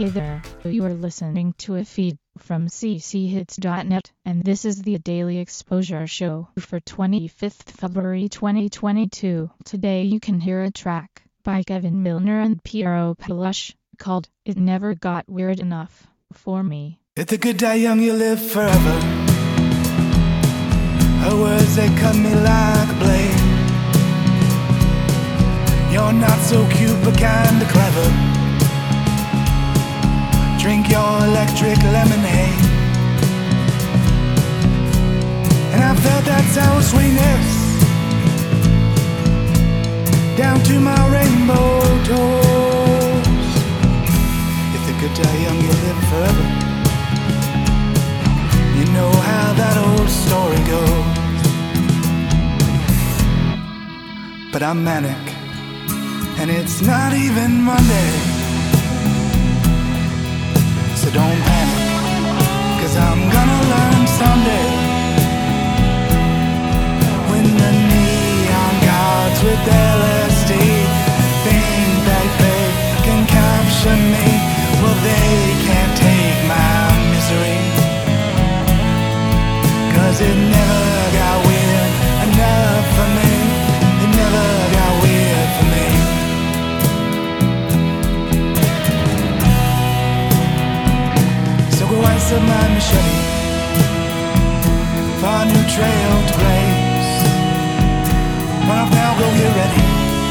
Hey there, you are listening to a feed from cchits.net, and this is the Daily Exposure Show for 25th February 2022. Today you can hear a track by Kevin Milner and Piero Palush called It Never Got Weird Enough for Me. If the good die young, you live forever. Her words, they cut me like a blade. You're not so cute, but kinda clever. Drink your electric lemonade. And I felt that sour sweetness down to my rainbow toes. If the good die young, you live forever. You know how that old story goes. But I'm manic, and it's not even Monday. So don't panic, 'cause I'm gonna learn someday. When the neon gods with LSD think that they can capture me, well they can't take my misery. 'Cause it never got weird enough for me. It never got weird for me. So go ice up my machete for a new trail to blaze. Run off now, go get ready.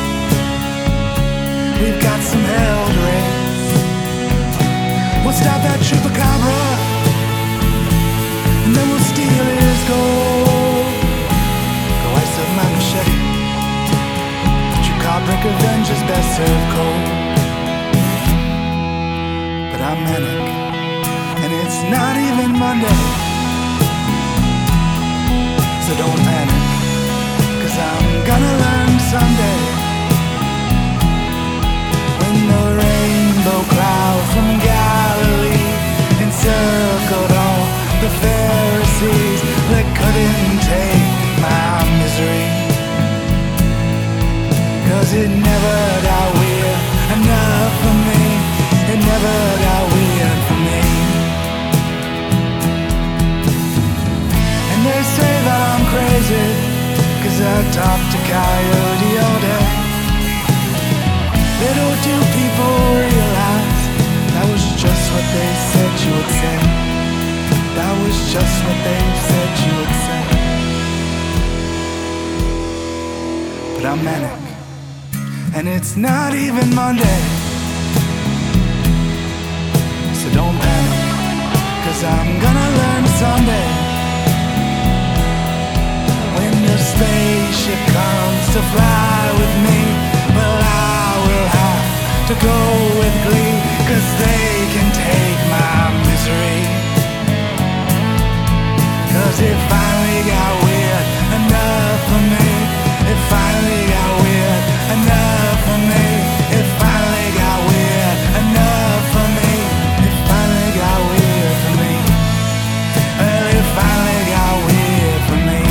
We've got some hell to raise. We'll stop that chupacabra, and then we'll steal his gold. Go ice up my machete. Chupacabra revenge is best served cold. But I'm manic, and it's not even Monday. So don't panic, 'cause I'm gonna learn someday. When the rainbow cloud from Galilee encircled all the Pharisees, they couldn't take my misery. 'Cause it never got weird enough for me. It never got weird for me. And they say that I'm crazy, 'cause I talk to Coyote all day. Little do people realize that was just what they said you would say. That was just what they said you would say. But I'm manic, and it's not even Monday. So don't panic, 'cause I'm gonna learn someday. When the spaceship comes to fly with me, well I will have to go with glee, 'cause they can take my misery. 'Cause it finally got weird enough for me. It finally got weird enough for me. It finally got weird enough for me. It finally got weird for me. Well, it finally got weird for me.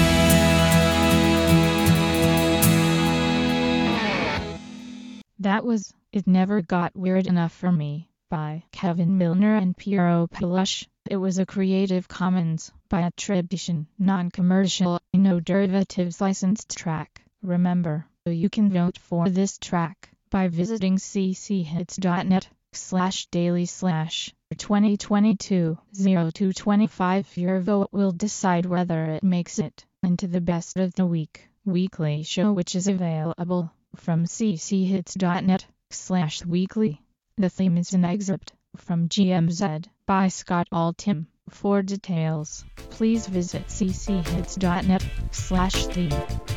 That was It Never Got Weird Enough for Me by Kevin Milner and Piero Palush. It was a Creative Commons by attribution, non-commercial, no derivatives licensed track. Remember, you can vote for this track by visiting cchits.net/daily/2022-0225. Your vote will decide whether it makes it into the Best of the Week weekly show, which is available from cchits.net/weekly. The theme is an excerpt from GMZ by Scott Altham. For details, please visit cchits.net/theme.